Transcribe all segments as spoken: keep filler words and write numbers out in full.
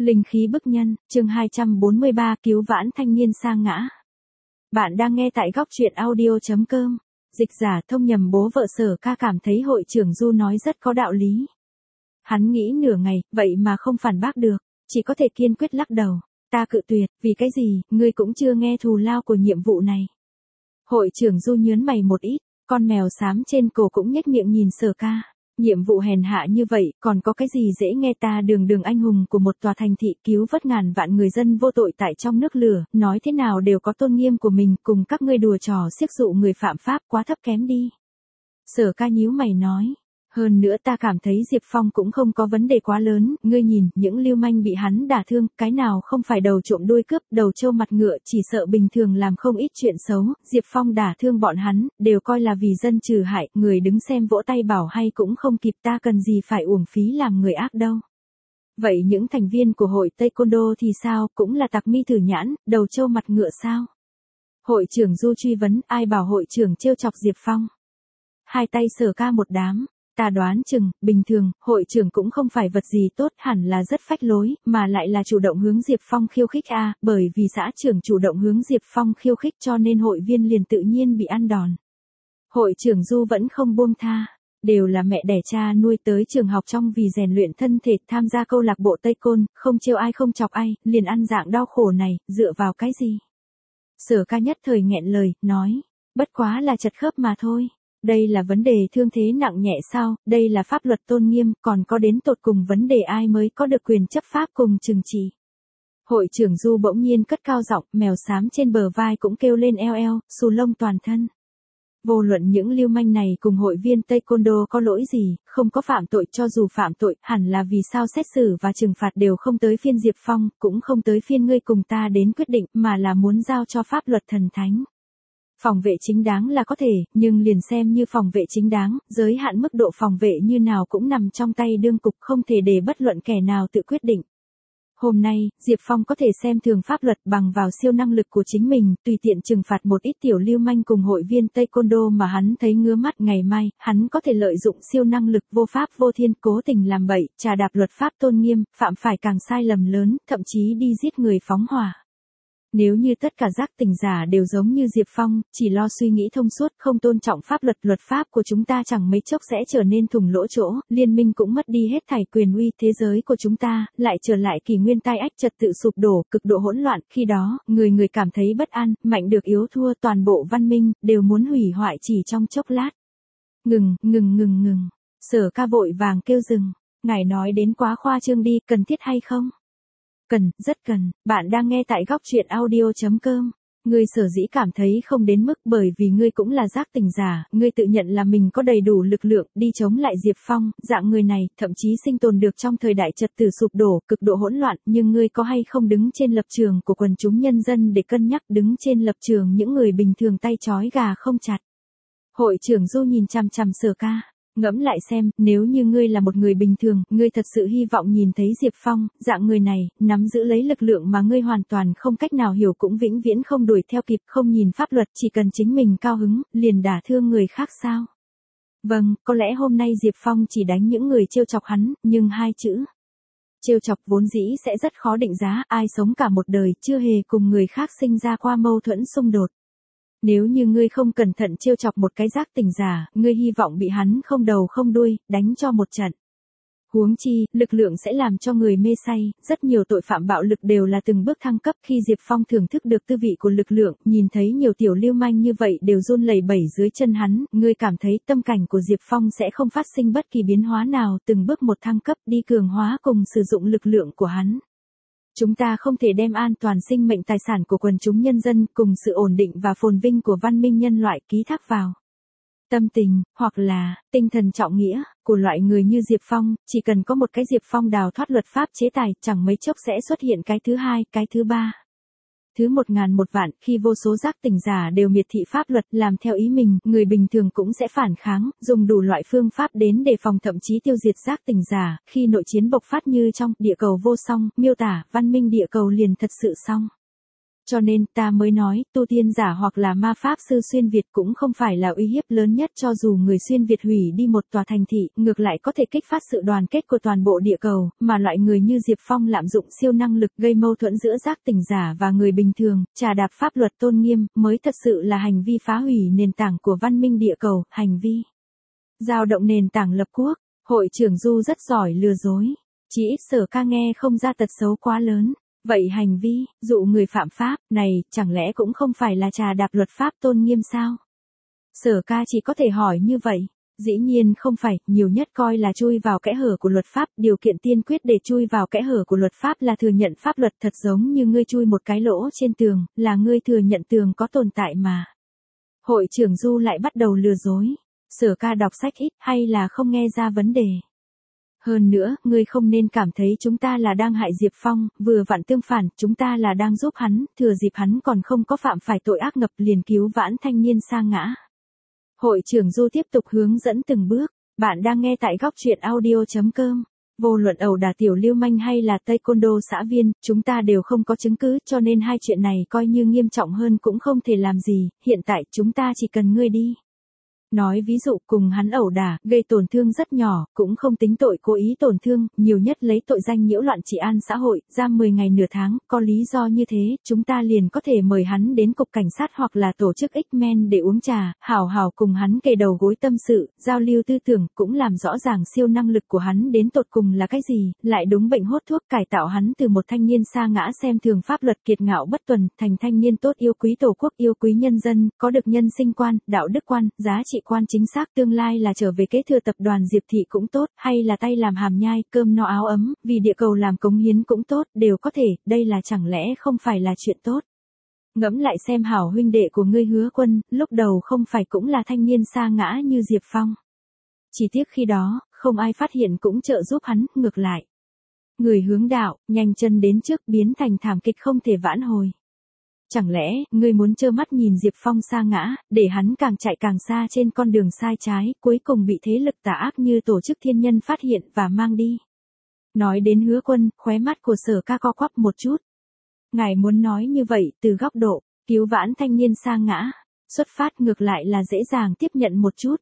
Linh khí bức nhân, chương hai trăm bốn mươi ba cứu vãn thanh niên sa ngã. Bạn đang nghe tại góc truyện audio.com. Dịch giả thông nhầm bố vợ Sở Ca cảm thấy hội trưởng Du nói rất có đạo lý. Hắn nghĩ nửa ngày, vậy mà không phản bác được, chỉ có thể kiên quyết lắc đầu. Ta cự tuyệt, vì cái gì, ngươi cũng chưa nghe thù lao của nhiệm vụ này. Hội trưởng Du nhớn mày một ít, con mèo xám trên cổ cũng nhếch miệng nhìn Sở Ca. Nhiệm vụ hèn hạ như vậy, còn có cái gì dễ nghe, ta đường đường anh hùng của một tòa thành thị cứu vớt ngàn vạn người dân vô tội tại trong nước lửa, nói thế nào đều có tôn nghiêm của mình, cùng các ngươi đùa trò xiếc dụ người phạm pháp quá thấp kém đi. Sở Ca nhíu mày nói, hơn nữa ta cảm thấy Diệp Phong cũng không có vấn đề quá lớn, ngươi nhìn, những lưu manh bị hắn đả thương, cái nào không phải đầu trộm đuôi cướp, đầu trâu mặt ngựa, chỉ sợ bình thường làm không ít chuyện xấu, Diệp Phong đả thương bọn hắn, đều coi là vì dân trừ hại, người đứng xem vỗ tay bảo hay cũng không kịp, ta cần gì phải uổng phí làm người ác đâu. Vậy những thành viên của hội Taekwondo thì sao, cũng là tặc mi thử nhãn, đầu trâu mặt ngựa sao? Hội trưởng Du truy vấn, ai bảo hội trưởng trêu chọc Diệp Phong? Hai tay Sở Ca một đám. Ta đoán chừng, bình thường, hội trưởng cũng không phải vật gì tốt, hẳn là rất phách lối, mà lại là chủ động hướng Diệp Phong khiêu khích a, à, bởi vì xã trưởng chủ động hướng Diệp Phong khiêu khích cho nên hội viên liền tự nhiên bị ăn đòn. Hội trưởng Du vẫn không buông tha, đều là mẹ đẻ cha nuôi tới trường học trong vì rèn luyện thân thể, tham gia câu lạc bộ Tây Côn, không trêu ai không chọc ai, liền ăn dạng đau khổ này, dựa vào cái gì? Sở Ca nhất thời nghẹn lời, nói, bất quá là chật khớp mà thôi. Đây là vấn đề thương thế nặng nhẹ sao, đây là pháp luật tôn nghiêm, còn có đến tột cùng vấn đề ai mới có được quyền chấp pháp cùng trừng trị. Hội trưởng Du bỗng nhiên cất cao giọng, mèo xám trên bờ vai cũng kêu lên eo eo, xù lông toàn thân. Vô luận những lưu manh này cùng hội viên Taekwondo có lỗi gì, không có phạm tội, cho dù phạm tội, hẳn là vì sao xét xử và trừng phạt đều không tới phiên Diệp Phong, cũng không tới phiên ngươi cùng ta đến quyết định, mà là muốn giao cho pháp luật thần thánh. Phòng vệ chính đáng là có thể, nhưng liền xem như phòng vệ chính đáng, giới hạn mức độ phòng vệ như nào cũng nằm trong tay đương cục, không thể để bất luận kẻ nào tự quyết định. Hôm nay, Diệp Phong có thể xem thường pháp luật bằng vào siêu năng lực của chính mình, tùy tiện trừng phạt một ít tiểu lưu manh cùng hội viên Taekwondo mà hắn thấy ngứa mắt, ngày mai, hắn có thể lợi dụng siêu năng lực vô pháp vô thiên, cố tình làm bậy, trà đạp luật pháp tôn nghiêm, phạm phải càng sai lầm lớn, thậm chí đi giết người phóng hỏa. Nếu như tất cả giác tỉnh giả đều giống như Diệp Phong, chỉ lo suy nghĩ thông suốt, không tôn trọng pháp luật, luật pháp của chúng ta chẳng mấy chốc sẽ trở nên thủng lỗ chỗ, liên minh cũng mất đi hết thảy quyền uy, thế giới của chúng ta lại trở lại kỷ nguyên tai ách, trật tự sụp đổ, cực độ hỗn loạn, khi đó, người người cảm thấy bất an, mạnh được yếu thua, toàn bộ văn minh đều muốn hủy hoại chỉ trong chốc lát. Ngừng, ngừng ngừng ngừng. Sở Ca vội vàng kêu dừng. Ngài nói đến quá khoa trương đi, cần thiết hay không? Cần, rất cần, bạn đang nghe tại góc truyện audio.com. Ngươi sở dĩ cảm thấy không đến mức bởi vì ngươi cũng là giác tỉnh giả, ngươi tự nhận là mình có đầy đủ lực lượng đi chống lại Diệp Phong, dạng người này thậm chí sinh tồn được trong thời đại trật tự sụp đổ, cực độ hỗn loạn, nhưng ngươi có hay không đứng trên lập trường của quần chúng nhân dân để cân nhắc, đứng trên lập trường những người bình thường tay trói gà không chặt. Hội trưởng Du nhìn chằm chằm Sở Ca. Ngẫm lại xem, nếu như ngươi là một người bình thường, ngươi thật sự hy vọng nhìn thấy Diệp Phong, dạng người này, nắm giữ lấy lực lượng mà ngươi hoàn toàn không cách nào hiểu cũng vĩnh viễn không đuổi theo kịp, không nhìn pháp luật, chỉ cần chính mình cao hứng, liền đả thương người khác sao? Vâng, có lẽ hôm nay Diệp Phong chỉ đánh những người trêu chọc hắn, nhưng hai chữ trêu chọc vốn dĩ sẽ rất khó định giá, ai sống cả một đời chưa hề cùng người khác sinh ra qua mâu thuẫn xung đột. Nếu như ngươi không cẩn thận trêu chọc một cái giác tỉnh giả, ngươi hy vọng bị hắn không đầu không đuôi, đánh cho một trận. Huống chi, lực lượng sẽ làm cho người mê say, rất nhiều tội phạm bạo lực đều là từng bước thăng cấp, khi Diệp Phong thưởng thức được tư vị của lực lượng, nhìn thấy nhiều tiểu lưu manh như vậy đều run lẩy bẩy dưới chân hắn, ngươi cảm thấy tâm cảnh của Diệp Phong sẽ không phát sinh bất kỳ biến hóa nào, từng bước một thăng cấp đi cường hóa cùng sử dụng lực lượng của hắn. Chúng ta không thể đem an toàn sinh mệnh tài sản của quần chúng nhân dân cùng sự ổn định và phồn vinh của văn minh nhân loại ký thác vào tâm tình, hoặc là tinh thần trọng nghĩa của loại người như Diệp Phong, chỉ cần có một cái Diệp Phong đào thoát luật pháp chế tài, chẳng mấy chốc sẽ xuất hiện cái thứ hai, cái thứ ba. Thứ một ngàn một vạn, khi vô số giác tỉnh giả đều miệt thị pháp luật, làm theo ý mình, người bình thường cũng sẽ phản kháng, dùng đủ loại phương pháp đến đề phòng thậm chí tiêu diệt giác tỉnh giả, khi nội chiến bộc phát như trong địa cầu vô song, miêu tả, văn minh địa cầu liền thật sự xong. Cho nên ta mới nói, tu tiên giả hoặc là ma pháp sư xuyên Việt cũng không phải là uy hiếp lớn nhất, cho dù người xuyên Việt hủy đi một tòa thành thị, ngược lại có thể kích phát sự đoàn kết của toàn bộ địa cầu, mà loại người như Diệp Phong lạm dụng siêu năng lực gây mâu thuẫn giữa giác tỉnh giả và người bình thường, trà đạp pháp luật tôn nghiêm, mới thật sự là hành vi phá hủy nền tảng của văn minh địa cầu, hành vi dao động nền tảng lập quốc. Hội trưởng Du rất giỏi lừa dối, chỉ ít Sở Ca nghe không ra tật xấu quá lớn. Vậy hành vi, dụ người phạm pháp, này, chẳng lẽ cũng không phải là trà đạp luật pháp tôn nghiêm sao? Sở Ca chỉ có thể hỏi như vậy. Dĩ nhiên không phải, nhiều nhất coi là chui vào kẽ hở của luật pháp, điều kiện tiên quyết để chui vào kẽ hở của luật pháp là thừa nhận pháp luật, thật giống như ngươi chui một cái lỗ trên tường, là ngươi thừa nhận tường có tồn tại mà. Hội trưởng Du lại bắt đầu lừa dối. Sở Ca đọc sách ít hay là không nghe ra vấn đề. Hơn nữa, ngươi không nên cảm thấy chúng ta là đang hại Diệp Phong, vừa vặn tương phản, chúng ta là đang giúp hắn, thừa dịp hắn còn không có phạm phải tội ác ngập liền cứu vãn thanh niên sa ngã. Hội trưởng Du tiếp tục hướng dẫn từng bước, bạn đang nghe tại góc truyện audio chấm com. Vô luận ẩu đả tiểu lưu manh hay là taekwondo xã viên, chúng ta đều không có chứng cứ, cho nên hai chuyện này coi như nghiêm trọng hơn cũng không thể làm gì, hiện tại chúng ta chỉ cần ngươi đi. Nói ví dụ cùng hắn ẩu đả, gây tổn thương rất nhỏ, cũng không tính tội cố ý tổn thương, nhiều nhất lấy tội danh nhiễu loạn trị an xã hội, giam mười ngày nửa tháng, có lý do như thế, chúng ta liền có thể mời hắn đến cục cảnh sát hoặc là tổ chức X-Men để uống trà, hảo hảo cùng hắn kề đầu gối tâm sự, giao lưu tư tưởng, cũng làm rõ ràng siêu năng lực của hắn đến tột cùng là cái gì, lại đúng bệnh hốt thuốc cải tạo hắn từ một thanh niên sa ngã xem thường pháp luật kiệt ngạo bất tuần, thành thanh niên tốt yêu quý tổ quốc yêu quý nhân dân, có được nhân sinh quan, đạo đức quan, giá trị quan chính xác, tương lai là trở về kế thừa tập đoàn Diệp Thị cũng tốt, hay là tay làm hàm nhai, cơm no áo ấm, vì địa cầu làm cống hiến cũng tốt, đều có thể, đây là chẳng lẽ không phải là chuyện tốt. Ngẫm lại xem hảo huynh đệ của ngươi Hứa Quân, lúc đầu không phải cũng là thanh niên sa ngã như Diệp Phong. Chỉ tiếc khi đó, không ai phát hiện cũng trợ giúp hắn, ngược lại. Người hướng đạo, nhanh chân đến trước biến thành thảm kịch không thể vãn hồi. Chẳng lẽ, ngươi muốn trơ mắt nhìn Diệp Phong sa ngã, để hắn càng chạy càng xa trên con đường sai trái, cuối cùng bị thế lực tà ác như tổ chức thiên nhân phát hiện và mang đi. Nói đến Hứa Quân, khóe mắt của Sở Ca co quắp một chút. Ngài muốn nói như vậy, từ góc độ, cứu vãn thanh niên sa ngã, xuất phát ngược lại là dễ dàng tiếp nhận một chút.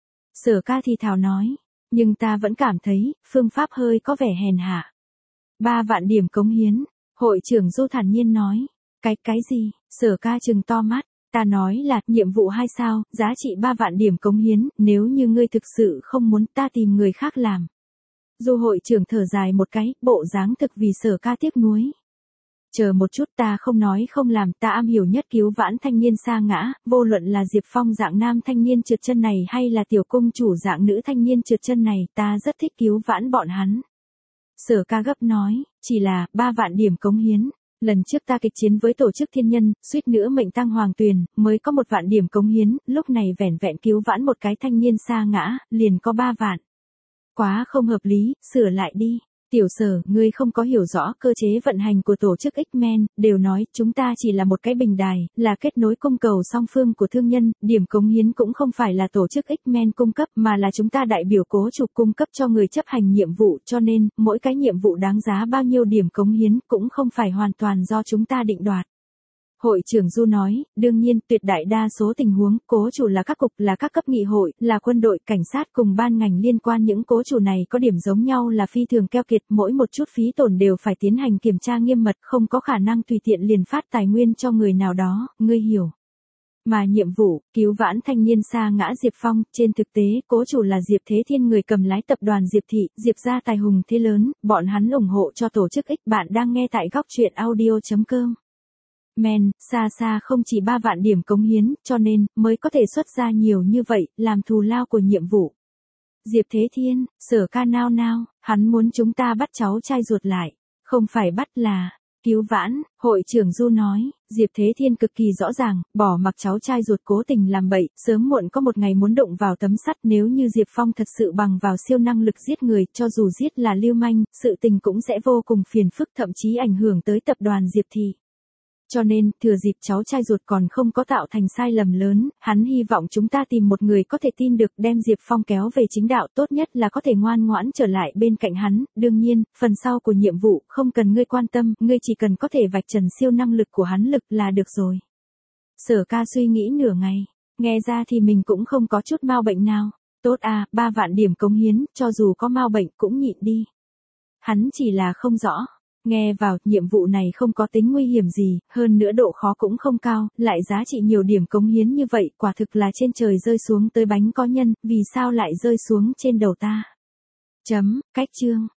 Sở Ca thì thào nói, nhưng ta vẫn cảm thấy, phương pháp hơi có vẻ hèn hạ. Ba vạn điểm cống hiến, hội trưởng Du thản nhiên nói. Cái, cái gì? Sở Ca trừng to mắt, ta nói là, nhiệm vụ hai sao, giá trị ba vạn điểm cống hiến, nếu như ngươi thực sự không muốn ta tìm người khác làm. Du hội trưởng thở dài một cái, bộ dáng thực vì Sở Ca tiếc nuối. Chờ một chút, ta không nói không làm, ta am hiểu nhất cứu vãn thanh niên sa ngã, vô luận là Diệp Phong dạng nam thanh niên trượt chân này hay là tiểu cung chủ dạng nữ thanh niên trượt chân này, ta rất thích cứu vãn bọn hắn. Sở Ca gấp nói, chỉ là, ba vạn điểm cống hiến. Lần trước ta kịch chiến với tổ chức thiên nhân, suýt nữa mệnh tang hoàng tuyền, mới có một vạn điểm cống hiến, lúc này vẻn vẹn cứu vãn một cái thanh niên sa ngã, liền có ba vạn. Quá không hợp lý, sửa lại đi. Tiểu Sở, ngươi không có hiểu rõ cơ chế vận hành của tổ chức X-Men, đều nói, chúng ta chỉ là một cái bình đài, là kết nối cung cầu song phương của thương nhân, điểm cống hiến cũng không phải là tổ chức X-Men cung cấp, mà là chúng ta đại biểu cố chủ cung cấp cho người chấp hành nhiệm vụ, cho nên, mỗi cái nhiệm vụ đáng giá bao nhiêu điểm cống hiến, cũng không phải hoàn toàn do chúng ta định đoạt. Hội trưởng Du nói, đương nhiên, tuyệt đại đa số tình huống, cố chủ là các cục, là các cấp nghị hội, là quân đội, cảnh sát cùng ban ngành liên quan, những cố chủ này có điểm giống nhau là phi thường keo kiệt, mỗi một chút phí tổn đều phải tiến hành kiểm tra nghiêm mật, không có khả năng tùy tiện liền phát tài nguyên cho người nào đó, ngươi hiểu. Mà nhiệm vụ, cứu vãn thanh niên sa ngã Diệp Phong, trên thực tế, cố chủ là Diệp Thế Thiên người cầm lái tập đoàn Diệp Thị, Diệp gia tài hùng thế lớn, bọn hắn ủng hộ cho tổ chức X, bạn đang nghe tại góc truyện audio chấm com. Men, xa xa không chỉ ba vạn điểm cống hiến, cho nên, mới có thể xuất ra nhiều như vậy, làm thù lao của nhiệm vụ. Diệp Thế Thiên, Sở Ca nao nao, hắn muốn chúng ta bắt cháu trai ruột lại, không phải bắt là, cứu vãn, hội trưởng Du nói, Diệp Thế Thiên cực kỳ rõ ràng, bỏ mặc cháu trai ruột cố tình làm bậy, sớm muộn có một ngày muốn đụng vào tấm sắt, nếu như Diệp Phong thật sự bằng vào siêu năng lực giết người, cho dù giết là lưu manh, sự tình cũng sẽ vô cùng phiền phức, thậm chí ảnh hưởng tới tập đoàn Diệp Thị. Cho nên, thừa dịp cháu trai ruột còn không có tạo thành sai lầm lớn, hắn hy vọng chúng ta tìm một người có thể tin được đem Diệp Phong kéo về chính đạo, tốt nhất là có thể ngoan ngoãn trở lại bên cạnh hắn. Đương nhiên, phần sau của nhiệm vụ không cần ngươi quan tâm, ngươi chỉ cần có thể vạch trần siêu năng lực của hắn lực là được rồi. Sở Ca suy nghĩ nửa ngày, nghe ra thì mình cũng không có chút mau bệnh nào. Tốt à, ba vạn điểm cống hiến, cho dù có mau bệnh cũng nhịn đi. Hắn chỉ là không rõ. Nghe vào, nhiệm vụ này không có tính nguy hiểm gì, hơn nữa độ khó cũng không cao, lại giá trị nhiều điểm cống hiến như vậy, quả thực là trên trời rơi xuống tới bánh có nhân, vì sao lại rơi xuống trên đầu ta? Chấm, cách chương.